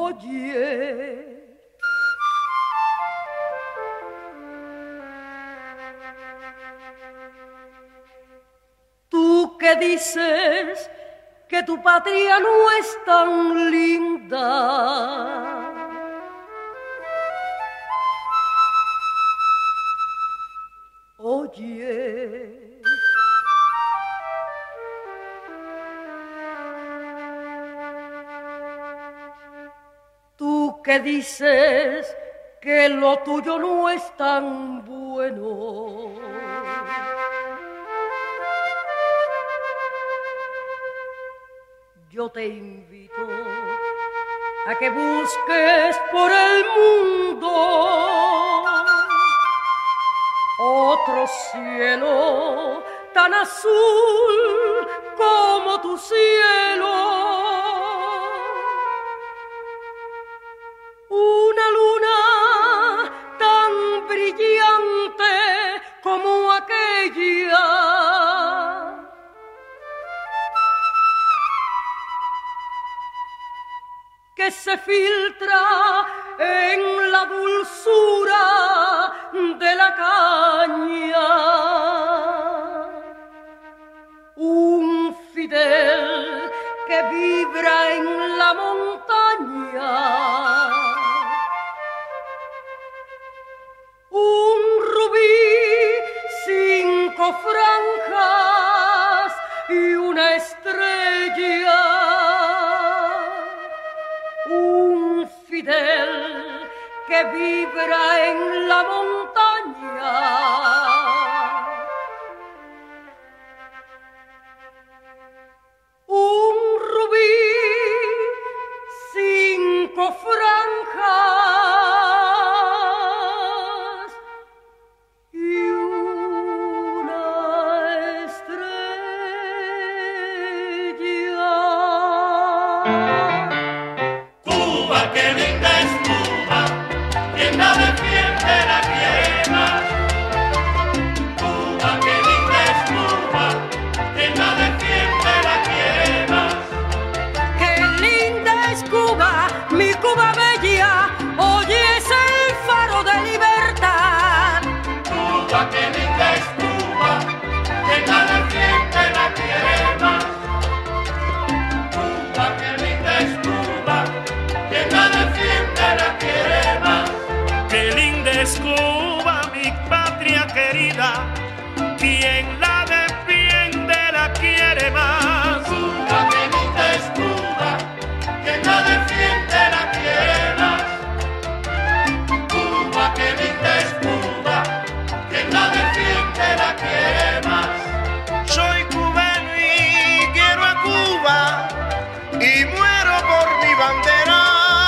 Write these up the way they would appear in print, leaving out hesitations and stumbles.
Oye, tú que dices que tu patria no es tan linda, oye, tú que dices que lo tuyo no es tan bueno, yo te invito a que busques por el mundo otro cielo tan azul como tu cielo. Una luna tan brillante como aquella. Que se filtra en la dulzura de la caña. Un Fidel que vibra en la montaña. Un rubí, 5 franjas y una estrella. Un Fidel que vibra en la montaña. Un rubí, 5 franjas y una estrella. Cuba, qué linda es Cuba, quien la defiende la quiere más. Cuba, qué linda es Cuba, quien la defiende la quiere más. Qué linda es Cuba, mi Cuba bella, oye es el faro de libertad. Cuba, qué linda es Cuba, quien la defiende la quiere más. Cuba, qué linda es Cuba, quien la defiende la quiere más. Qué linda es Cuba, mi patria querida, quien la defiende la quiere más. Cuba, qué linda es Cuba, quien la defiende la quiere más. Cuba, qué linda es Cuba, quien la defiende la quiere más. Soy cubano y quiero a Cuba y muero por mi bandera.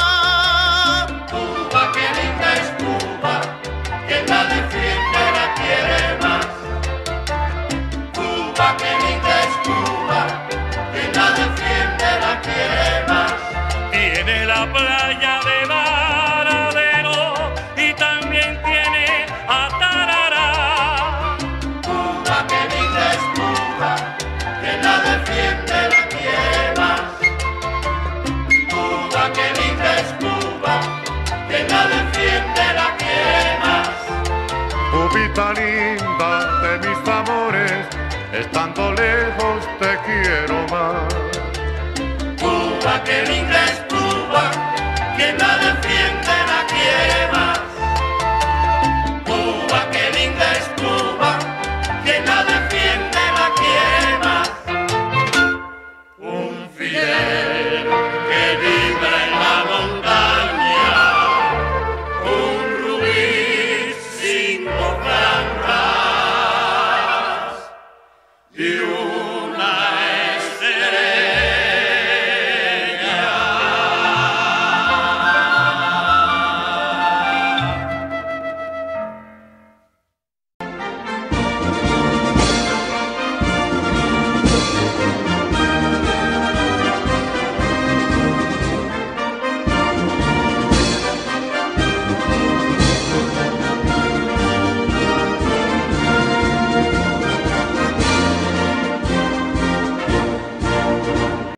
Cuba, qué linda es Cuba, quien la defiende la quiere más. Cuba, qué linda es Cuba, quien la defiende la quiere más. Tiene la playa de Varadero y también tiene a Tarará. Cuba, qué linda es Cuba, quien la defiende la quiere más. Cuba, qué linda es Cuba, quien la defiende la quiere más. Cubita linda de mis amores, estando lejos te quiero más. Cuba, qué linda